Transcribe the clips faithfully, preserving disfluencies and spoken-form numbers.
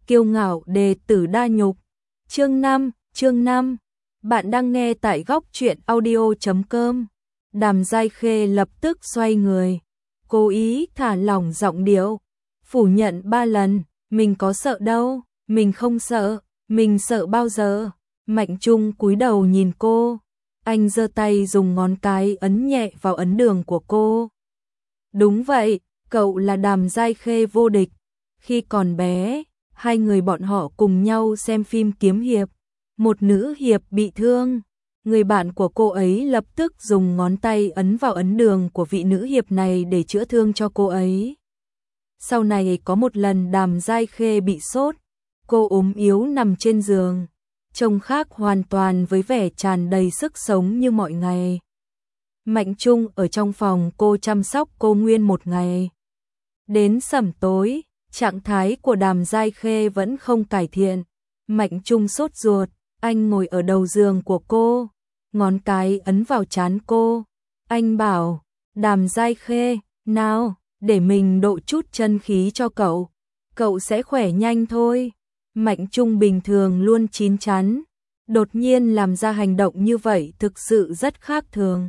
kiêu ngạo đệ tử đa nhục. Chương năm, chương năm. Bạn đang nghe tại góc truyện audio chấm com. Đàm Giai Khê lập tức xoay người, cố ý thả lỏng giọng điệu, phủ nhận ba lần, mình có sợ đâu, mình không sợ, mình sợ bao giờ. Mạnh Trung cúi đầu nhìn cô, anh giơ tay dùng ngón cái ấn nhẹ vào ấn đường của cô. Đúng vậy, cậu là Đàm Giai Khê vô địch. Khi còn bé, hai người bọn họ cùng nhau xem phim kiếm hiệp. Một nữ hiệp bị thương, người bạn của cô ấy lập tức dùng ngón tay ấn vào ấn đường của vị nữ hiệp này để chữa thương cho cô ấy. Sau này có một lần Đàm Giai Khê bị sốt, cô ốm yếu nằm trên giường, trông khác hoàn toàn với vẻ tràn đầy sức sống như mọi ngày. Mạnh Trung ở trong phòng cô chăm sóc cô nguyên một ngày. Đến sẩm tối, trạng thái của Đàm Giai Khê vẫn không cải thiện. Mạnh Trung sốt ruột, anh ngồi ở đầu giường của cô, ngón cái ấn vào trán cô. Anh bảo, Đàm Giai Khê, nào, để mình độ chút chân khí cho cậu, cậu sẽ khỏe nhanh thôi. Mạnh Trung bình thường luôn chín chắn, đột nhiên làm ra hành động như vậy thực sự rất khác thường.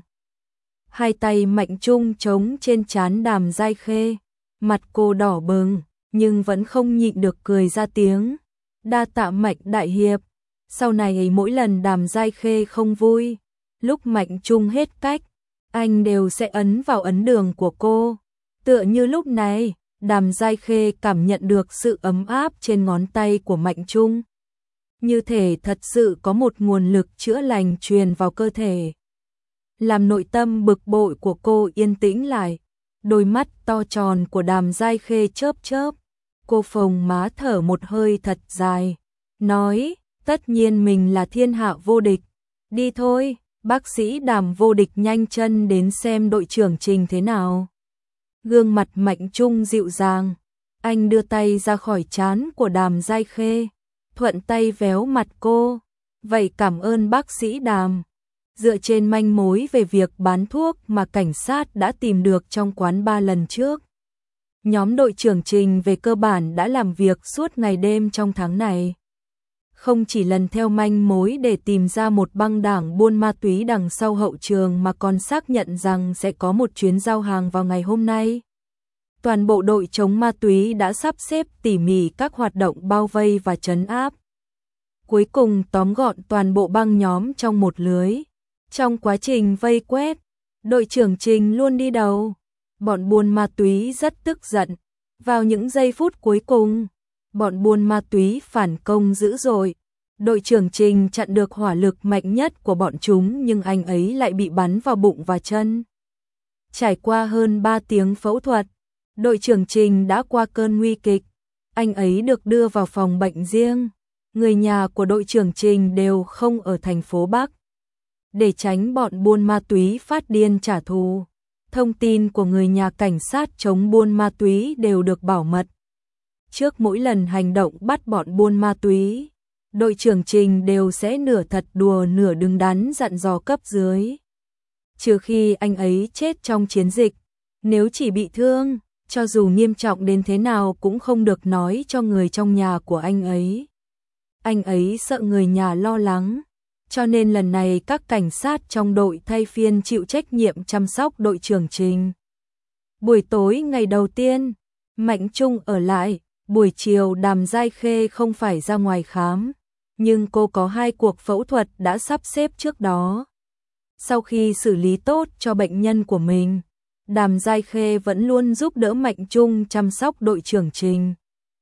Hai tay Mạnh Trung chống trên trán Đàm Giai Khê, mặt cô đỏ bừng, nhưng vẫn không nhịn được cười ra tiếng. Đa tạ Mạnh đại hiệp. Sau này mỗi lần Đàm Giai Khê không vui, lúc Mạnh Trung hết cách, anh đều sẽ ấn vào ấn đường của cô. Tựa như lúc này, Đàm Giai Khê cảm nhận được sự ấm áp trên ngón tay của Mạnh Trung. Như thể thật sự có một nguồn lực chữa lành truyền vào cơ thể, làm nội tâm bực bội của cô yên tĩnh lại. Đôi mắt to tròn của Đàm Giai Khê chớp chớp, cô phồng má thở một hơi thật dài, nói, tất nhiên mình là thiên hạ vô địch. Đi thôi, bác sĩ Đàm vô địch nhanh chân đến xem đội trưởng Trình thế nào. Gương mặt Mạnh Trung dịu dàng, anh đưa tay ra khỏi trán của Đàm Giai Khê, thuận tay véo mặt cô. Vậy cảm ơn bác sĩ Đàm. Dựa trên manh mối về việc bán thuốc mà cảnh sát đã tìm được trong quán ba lần trước, nhóm đội trưởng Trình về cơ bản đã làm việc suốt ngày đêm trong tháng này. Không chỉ lần theo manh mối để tìm ra một băng đảng buôn ma túy đằng sau hậu trường mà còn xác nhận rằng sẽ có một chuyến giao hàng vào ngày hôm nay. Toàn bộ đội chống ma túy đã sắp xếp tỉ mỉ các hoạt động bao vây và trấn áp. Cuối cùng tóm gọn toàn bộ băng nhóm trong một lưới. Trong quá trình vây quét, đội trưởng Trình luôn đi đầu. Bọn buôn ma túy rất tức giận. Vào những giây phút cuối cùng, bọn buôn ma túy phản công dữ dội. Đội trưởng Trình chặn được hỏa lực mạnh nhất của bọn chúng, nhưng anh ấy lại bị bắn vào bụng và chân. Trải qua hơn ba tiếng phẫu thuật, đội trưởng Trình đã qua cơn nguy kịch. Anh ấy được đưa vào phòng bệnh riêng. Người nhà của đội trưởng Trình đều không ở thành phố Bắc, để tránh bọn buôn ma túy phát điên trả thù. Thông tin của người nhà cảnh sát chống buôn ma túy đều được bảo mật. Trước mỗi lần hành động bắt bọn buôn ma túy, đội trưởng Trình đều sẽ nửa thật đùa nửa đứng đắn dặn dò cấp dưới. Trừ khi anh ấy chết trong chiến dịch, nếu chỉ bị thương, cho dù nghiêm trọng đến thế nào cũng không được nói cho người trong nhà của anh ấy. Anh ấy sợ người nhà lo lắng, cho nên lần này các cảnh sát trong đội thay phiên chịu trách nhiệm chăm sóc đội trưởng Trình. Buổi tối ngày đầu tiên, Mạnh Trung ở lại. Buổi chiều Đàm Giai Khê không phải ra ngoài khám, nhưng cô có hai cuộc phẫu thuật đã sắp xếp trước đó. Sau khi xử lý tốt cho bệnh nhân của mình, Đàm Giai Khê vẫn luôn giúp đỡ Mạnh Trung chăm sóc đội trưởng Trình.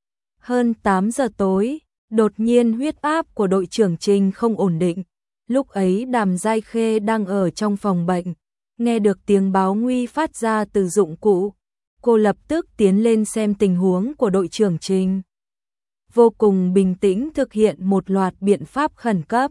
Hơn tám giờ tối, đột nhiên huyết áp của đội trưởng Trình không ổn định. Lúc ấy Đàm Giai Khê đang ở trong phòng bệnh, nghe được tiếng báo nguy phát ra từ dụng cụ. Cô lập tức tiến lên xem tình huống của đội trưởng Trình. Vô cùng bình tĩnh thực hiện một loạt biện pháp khẩn cấp.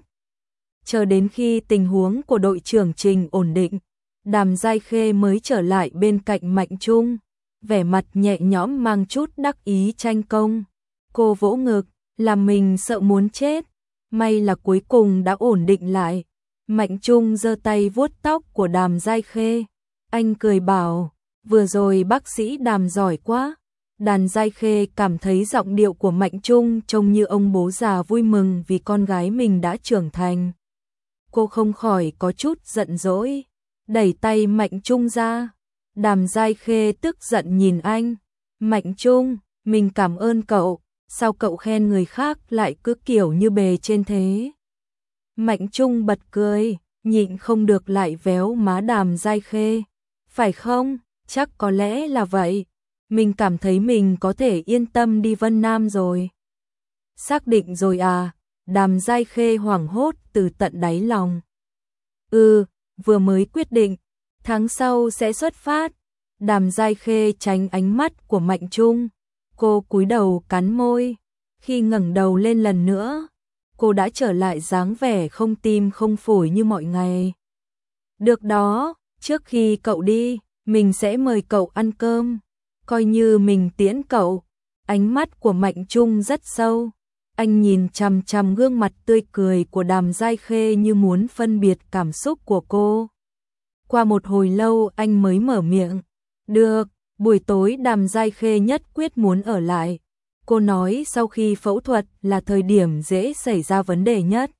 Chờ đến khi tình huống của đội trưởng Trình ổn định, Đàm Giai Khê mới trở lại bên cạnh Mạnh Trung, vẻ mặt nhẹ nhõm mang chút đắc ý tranh công. Cô vỗ ngực, làm mình sợ muốn chết. May là cuối cùng đã ổn định lại. Mạnh Trung giơ tay vuốt tóc của Đàm Giai Khê. Anh cười bảo, vừa rồi bác sĩ Đàm giỏi quá. Đàn Giai Khê cảm thấy giọng điệu của Mạnh Trung trông như ông bố già vui mừng vì con gái mình đã trưởng thành. Cô không khỏi có chút giận dỗi, đẩy tay Mạnh Trung ra. Đàm Giai Khê tức giận nhìn anh. Mạnh Trung, mình cảm ơn cậu, sao cậu khen người khác lại cứ kiểu như bề trên thế? Mạnh Trung bật cười, nhịn không được lại véo má Đàm Giai Khê. Phải không? Chắc có lẽ là vậy. Mình cảm thấy mình có thể yên tâm đi Vân Nam rồi. Xác định rồi à? Đàm Giai Khê hoảng hốt từ tận đáy lòng. Ừ, vừa mới quyết định, tháng sau sẽ xuất phát. Đàm Giai Khê tránh ánh mắt của Mạnh Trung. Cô cúi đầu cắn môi. Khi ngẩng đầu lên lần nữa, cô đã trở lại dáng vẻ không tim không phổi như mọi ngày. Được đó, trước khi cậu đi, mình sẽ mời cậu ăn cơm. Coi như mình tiễn cậu. Ánh mắt của Mạnh Trung rất sâu. Anh nhìn chằm chằm gương mặt tươi cười của Đàm Giai Khê như muốn phân biệt cảm xúc của cô. Qua một hồi lâu anh mới mở miệng. Được, buổi tối Đàm Giai Khê nhất quyết muốn ở lại. Cô nói sau khi phẫu thuật là thời điểm dễ xảy ra vấn đề nhất.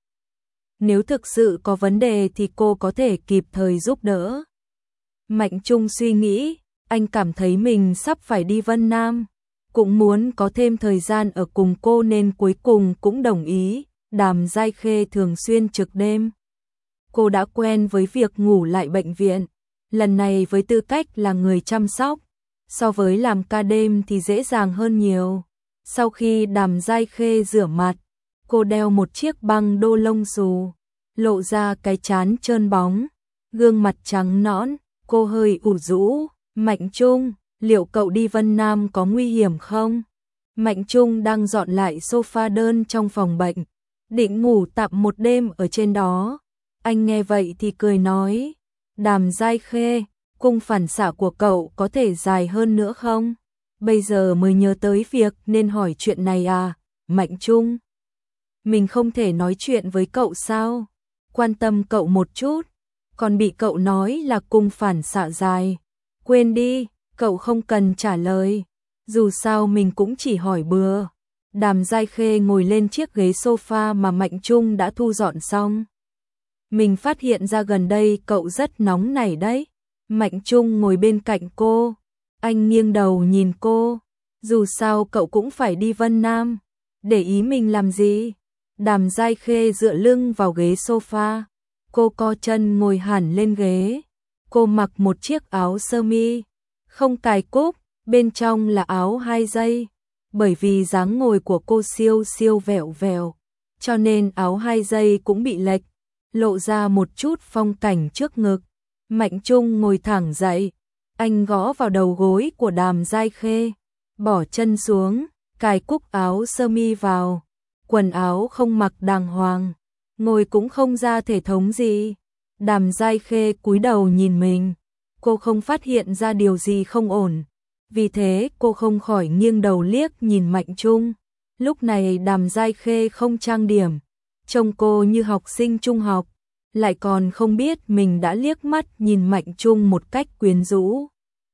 Nếu thực sự có vấn đề thì cô có thể kịp thời giúp đỡ. Mạnh Trung suy nghĩ, anh cảm thấy mình sắp phải đi Vân Nam. Cũng muốn có thêm thời gian ở cùng cô nên cuối cùng cũng đồng ý. Đàm Giai Khê thường xuyên trực đêm. Cô đã quen với việc ngủ lại bệnh viện. Lần này với tư cách là người chăm sóc, so với làm ca đêm thì dễ dàng hơn nhiều. Sau khi Đàm Giai Khê rửa mặt, cô đeo một chiếc băng đô lông xù, lộ ra cái trán trơn bóng, gương mặt trắng nõn, cô hơi ủ rũ. Mạnh Trung, liệu cậu đi Vân Nam có nguy hiểm không? Mạnh Trung đang dọn lại sofa đơn trong phòng bệnh, định ngủ tạm một đêm ở trên đó. Anh nghe vậy thì cười nói, Đàm Giai Khê, cung phản xạ của cậu có thể dài hơn nữa không? Bây giờ mới nhớ tới việc nên hỏi chuyện này à? Mạnh Trung, mình không thể nói chuyện với cậu sao? Quan tâm cậu một chút, còn bị cậu nói là cung phản xạ dài. Quên đi, cậu không cần trả lời. Dù sao mình cũng chỉ hỏi bừa. Đàm Giai Khê ngồi lên chiếc ghế sofa mà Mạnh Trung đã thu dọn xong. Mình phát hiện ra gần đây cậu rất nóng nảy đấy. Mạnh Trung ngồi bên cạnh cô. Anh nghiêng đầu nhìn cô. Dù sao cậu cũng phải đi Vân Nam. Để ý mình làm gì? Đàm Giai Khê dựa lưng vào ghế sofa. Cô co chân ngồi hẳn lên ghế. Cô mặc một chiếc áo sơ mi, không cài cúc, bên trong là áo hai dây. Bởi vì dáng ngồi của cô siêu siêu vẹo vẹo, cho nên áo hai dây cũng bị lệch, lộ ra một chút phong cảnh trước ngực. Mạnh Trung ngồi thẳng dậy, anh gõ vào đầu gối của Đàm Giai Khê, bỏ chân xuống, cài cúc áo sơ mi vào, quần áo không mặc đàng hoàng, ngồi cũng không ra thể thống gì. Đàm Giai Khê cúi đầu nhìn mình, cô không phát hiện ra điều gì không ổn, vì thế cô không khỏi nghiêng đầu liếc nhìn Mạnh Trung. Lúc này Đàm Giai Khê không trang điểm, trông cô như học sinh trung học, lại còn không biết mình đã liếc mắt nhìn Mạnh Trung một cách quyến rũ.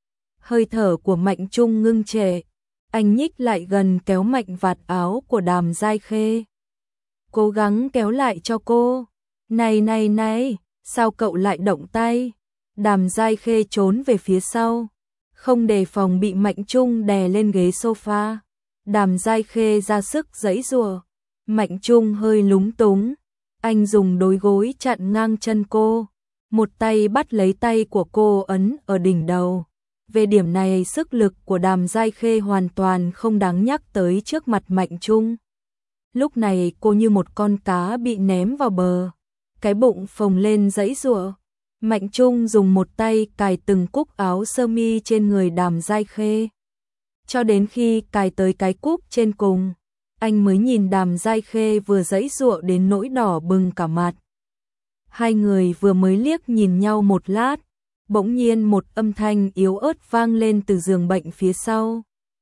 Hơi thở của Mạnh Trung ngưng trệ, anh nhích lại gần kéo mạnh vạt áo của Đàm Giai Khê. Cố gắng kéo lại cho cô. Này này này, sao cậu lại động tay? Đàm Giai Khê trốn về phía sau, không đề phòng bị Mạnh Trung đè lên ghế sofa. Đàm Giai Khê ra sức giãy giụa, Mạnh Trung hơi lúng túng, anh dùng đôi gối chặn ngang chân cô, một tay bắt lấy tay của cô ấn ở đỉnh đầu. Về điểm này sức lực của Đàm Giai Khê hoàn toàn không đáng nhắc tới trước mặt Mạnh Trung. Lúc này cô như một con cá bị ném vào bờ, cái bụng phồng lên giãy giụa. Mạnh Trung dùng một tay cài từng cúc áo sơ mi trên người Đàm Giai Khê. Cho đến khi cài tới cái cúc trên cùng, anh mới nhìn Đàm Giai Khê vừa giãy giụa đến nỗi đỏ bừng cả mặt. Hai người vừa mới liếc nhìn nhau một lát, bỗng nhiên một âm thanh yếu ớt vang lên từ giường bệnh phía sau.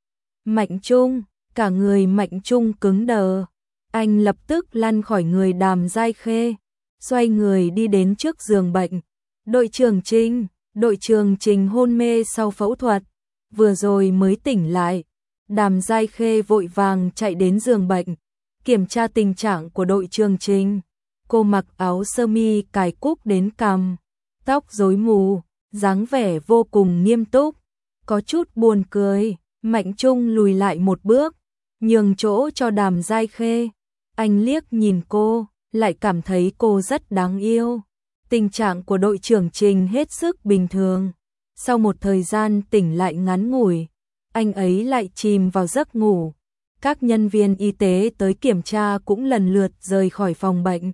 Mạnh Trung, cả người Mạnh Trung cứng đờ. Anh lập tức lăn khỏi người Đàm Giai Khê, xoay người đi đến trước giường bệnh. Đội trưởng Trình, đội trưởng Trình hôn mê sau phẫu thuật, vừa rồi mới tỉnh lại. Đàm Giai Khê vội vàng chạy đến giường bệnh, kiểm tra tình trạng của đội Trường Trình. Cô mặc áo sơ mi cài cúc đến cằm, tóc rối mù, dáng vẻ vô cùng nghiêm túc, có chút buồn cười. Mạnh Trung lùi lại một bước, nhường chỗ cho Đàm Giai Khê. Anh liếc nhìn cô, lại cảm thấy cô rất đáng yêu. Tình trạng của đội trưởng Trình hết sức bình thường. Sau một thời gian tỉnh lại ngắn ngủi, anh ấy lại chìm vào giấc ngủ. Các nhân viên y tế tới kiểm tra cũng lần lượt rời khỏi phòng bệnh.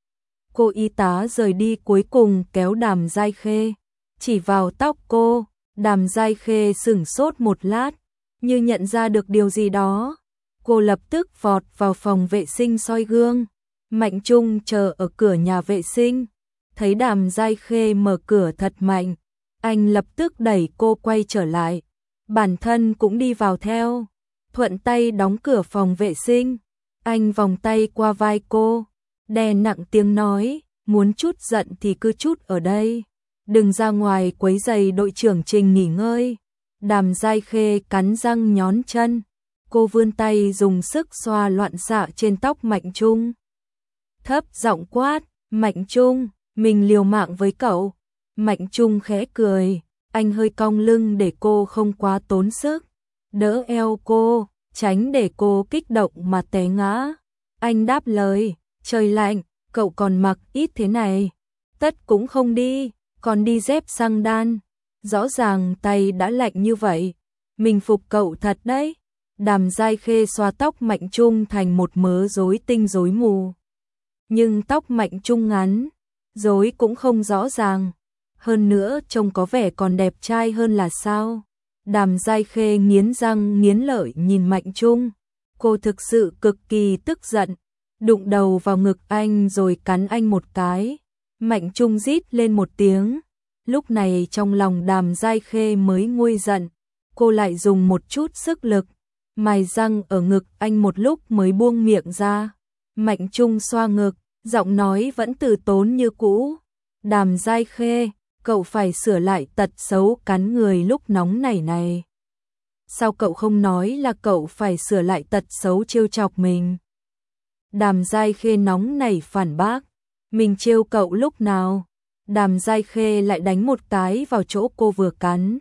Cô y tá rời đi cuối cùng kéo Đàm Giai Khê, chỉ vào tóc cô. Đàm Giai Khê sửng sốt một lát, như nhận ra được điều gì đó. Cô lập tức vọt vào phòng vệ sinh soi gương. Mạnh Trung chờ ở cửa nhà vệ sinh, thấy Đàm Giai Khê mở cửa thật mạnh, anh lập tức đẩy cô quay trở lại. Bản thân cũng đi vào theo, thuận tay đóng cửa phòng vệ sinh. Anh vòng tay qua vai cô, đè nặng tiếng nói, muốn chút giận thì cứ chút ở đây, đừng ra ngoài quấy rầy đội trưởng Trình nghỉ ngơi. Đàm Giai Khê cắn răng nhón chân, cô vươn tay dùng sức xoa loạn xạ trên tóc Mạnh Trung. Thấp giọng quát, Mạnh Trung, mình liều mạng với cậu. Mạnh Trung khẽ cười, anh hơi cong lưng để cô không quá tốn sức, đỡ eo cô, tránh để cô kích động mà té ngã. Anh đáp lời, trời lạnh, cậu còn mặc ít thế này, tất cũng không đi, còn đi dép xăng đan. Rõ ràng tay đã lạnh như vậy, mình phục cậu thật đấy. Đàm Giai Khê xoa tóc Mạnh Trung thành một mớ rối tinh rối mù. Nhưng tóc Mạnh Trung ngắn, rối cũng không rõ ràng. Hơn nữa trông có vẻ còn đẹp trai hơn là sao. Đàm Giai Khê nghiến răng nghiến lợi nhìn Mạnh Trung. Cô thực sự cực kỳ tức giận, đụng đầu vào ngực anh rồi cắn anh một cái. Mạnh Trung rít lên một tiếng. Lúc này trong lòng Đàm Giai Khê mới nguôi giận. Cô lại dùng một chút sức lực, mài răng ở ngực anh một lúc mới buông miệng ra. Mạnh Trung xoa ngực, giọng nói vẫn từ tốn như cũ. Đàm Giai Khê, cậu phải sửa lại tật xấu cắn người lúc nóng nảy này. Sao cậu không nói là cậu phải sửa lại tật xấu trêu chọc mình? Đàm Giai Khê nóng nảy phản bác, mình trêu cậu lúc nào? Đàm Giai Khê lại đánh một cái vào chỗ cô vừa cắn.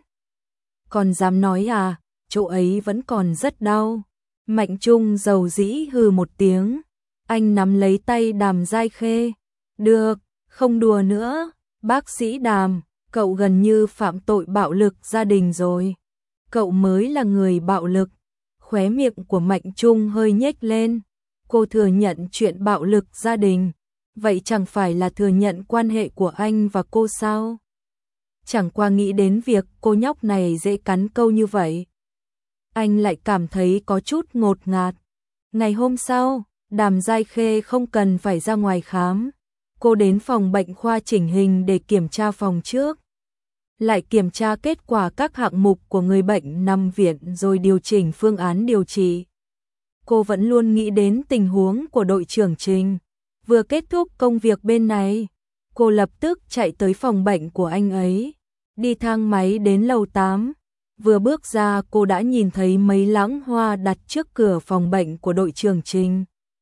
Còn dám nói à, chỗ ấy vẫn còn rất đau. Mạnh Trung dầu dĩ hừ một tiếng, anh nắm lấy tay Đàm Giai Khê. Được, không đùa nữa, bác sĩ Đàm, cậu gần như phạm tội bạo lực gia đình rồi. Cậu mới là người bạo lực. Khóe miệng của Mạnh Trung hơi nhếch lên. Cô thừa nhận chuyện bạo lực gia đình, vậy chẳng phải là thừa nhận quan hệ của anh và cô sao? Chẳng qua nghĩ đến việc cô nhóc này dễ cắn câu như vậy, anh lại cảm thấy có chút ngột ngạt. Ngày hôm sau, Đàm Giai Khê không cần phải ra ngoài khám. Cô đến phòng bệnh khoa chỉnh hình để kiểm tra phòng trước, lại kiểm tra kết quả các hạng mục của người bệnh nằm viện rồi điều chỉnh phương án điều trị. Cô vẫn luôn nghĩ đến tình huống của đội trưởng Trình. Vừa kết thúc công việc bên này, cô lập tức chạy tới phòng bệnh của anh ấy, đi thang máy đến lầu tám. Vừa bước ra cô đã nhìn thấy mấy lẵng hoa đặt trước cửa phòng bệnh của đội trưởng Trình.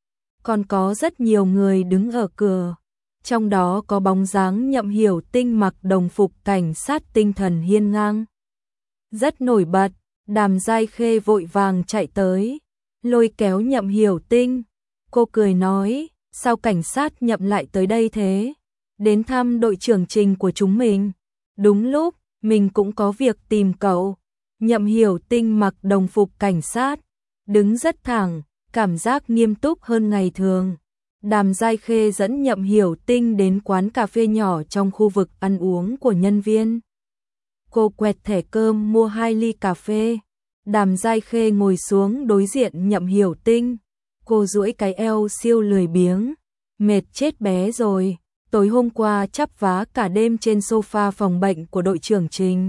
Còn có rất nhiều người đứng ở cửa, trong đó có bóng dáng Nhậm Hiểu Tinh mặc đồng phục cảnh sát tinh thần hiên ngang, rất nổi bật. Đàm Giai Khê vội vàng chạy tới, lôi kéo Nhậm Hiểu Tinh. Cô cười nói, sao cảnh sát Nhậm lại tới đây thế? Đến thăm đội trưởng Trình của chúng mình. Đúng lúc, mình cũng có việc tìm cậu. Nhậm Hiểu Tinh mặc đồng phục cảnh sát, đứng rất thẳng, cảm giác nghiêm túc hơn ngày thường. Đàm Giai Khê dẫn Nhậm Hiểu Tinh đến quán cà phê nhỏ trong khu vực ăn uống của nhân viên. Cô quẹt thẻ cơm mua hai ly cà phê. Đàm Giai Khê ngồi xuống đối diện Nhậm Hiểu Tinh. Cô duỗi cái eo siêu lười biếng, mệt chết bé rồi. Tối hôm qua chắp vá cả đêm trên sofa phòng bệnh của đội trưởng Trình.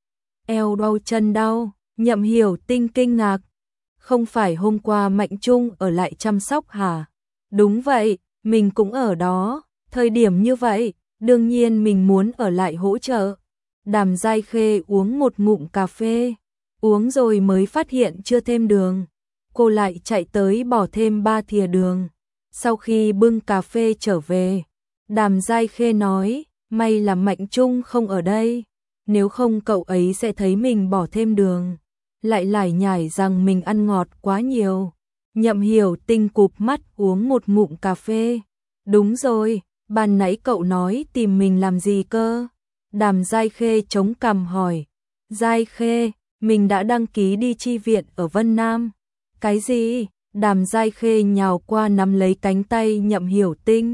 Eo đau chân đau. Nhậm Hiểu Tinh kinh ngạc. Không phải hôm qua Mạnh Trung ở lại chăm sóc hả? Đúng vậy, mình cũng ở đó. Thời điểm như vậy, đương nhiên mình muốn ở lại hỗ trợ. Đàm Giai Khê uống một ngụm cà phê. Uống rồi mới phát hiện chưa thêm đường. Cô lại chạy tới bỏ thêm ba thìa đường. Sau khi bưng cà phê trở về, Đàm Giai Khê nói, may là Mạnh Trung không ở đây, nếu không cậu ấy sẽ thấy mình bỏ thêm đường, lại lải nhải rằng mình ăn ngọt quá nhiều. Nhậm Hiểu Tinh cụp mắt uống một ngụm cà phê. Đúng rồi, ban nãy cậu nói tìm mình làm gì cơ? Đàm Giai Khê chống cằm hỏi. Giai Khê, mình đã đăng ký đi chi viện ở Vân Nam. Cái gì? Đàm Giai Khê nhào qua nắm lấy cánh tay Nhậm Hiểu Tinh.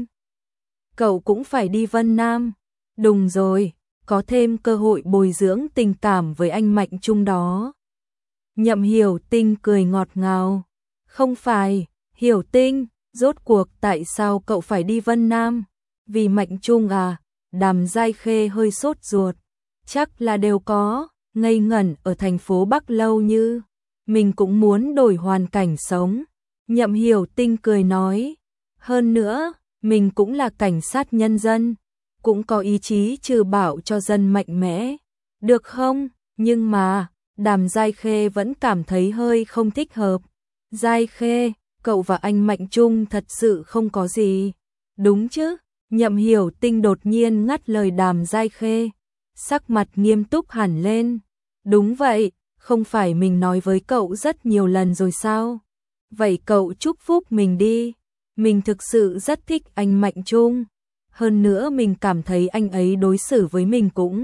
Cậu cũng phải đi Vân Nam. Đúng rồi, có thêm cơ hội bồi dưỡng tình cảm với anh Mạnh Trung đó. Nhậm Hiểu Tinh cười ngọt ngào. Không phải, Hiểu Tinh, rốt cuộc tại sao cậu phải đi Vân Nam? Vì Mạnh Trung à? Đàm Giai Khê hơi sốt ruột. Chắc là đều có, ngây ngẩn ở thành phố Bắc lâu như. Mình cũng muốn đổi hoàn cảnh sống. Nhậm Hiểu Tinh cười nói. Hơn nữa, mình cũng là cảnh sát nhân dân, cũng có ý chí trừ bạo cho dân mạnh mẽ. Được không? Nhưng mà, Đàm Giai Khê vẫn cảm thấy hơi không thích hợp. Giai Khê, cậu và anh Mạnh Trung thật sự không có gì. Đúng chứ? Nhậm Hiểu Tinh đột nhiên ngắt lời Đàm Giai Khê. Sắc mặt nghiêm túc hẳn lên. Đúng vậy, không phải mình nói với cậu rất nhiều lần rồi sao? Vậy cậu chúc phúc mình đi. Mình thực sự rất thích anh Mạnh Trung. Hơn nữa mình cảm thấy anh ấy đối xử với mình cũng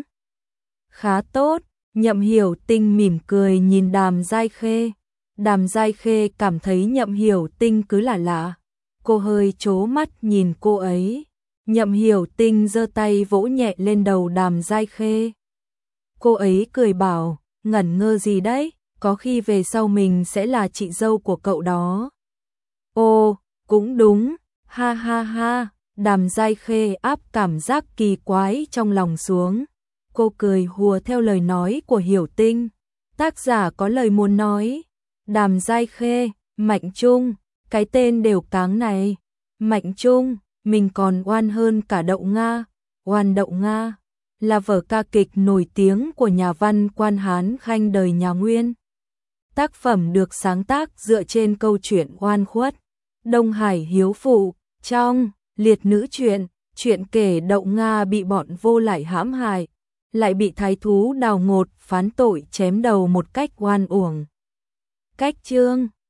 khá tốt. Nhậm Hiểu Tinh mỉm cười nhìn Đàm Giai Khê. Đàm Giai Khê cảm thấy Nhậm Hiểu Tinh cứ lạ lạ. Cô hơi trố mắt nhìn cô ấy. Nhậm Hiểu Tinh giơ tay vỗ nhẹ lên đầu Đàm Giai Khê. Cô ấy cười bảo, ngẩn ngơ gì đấy, có khi về sau mình sẽ là chị dâu của cậu đó. Ồ, cũng đúng, ha ha ha, Đàm Giai Khê áp cảm giác kỳ quái trong lòng xuống. Cô cười hùa theo lời nói của Hiểu Tinh. Tác giả có lời muốn nói. Đàm Giai Khê, Mạnh Trung, cái tên đều cáng này. Mạnh Trung, mình còn oan hơn cả Đậu Nga. Oan Đậu Nga là vở ca kịch nổi tiếng của nhà văn Quan Hán Khanh đời nhà Nguyên. Tác phẩm được sáng tác dựa trên câu chuyện oan khuất Đông Hải hiếu phụ. Trong liệt nữ truyện, chuyện kể Đậu Nga bị bọn vô lại hãm hại, lại bị thái thú Đào Ngột phán tội chém đầu một cách oan uổng. Cách chương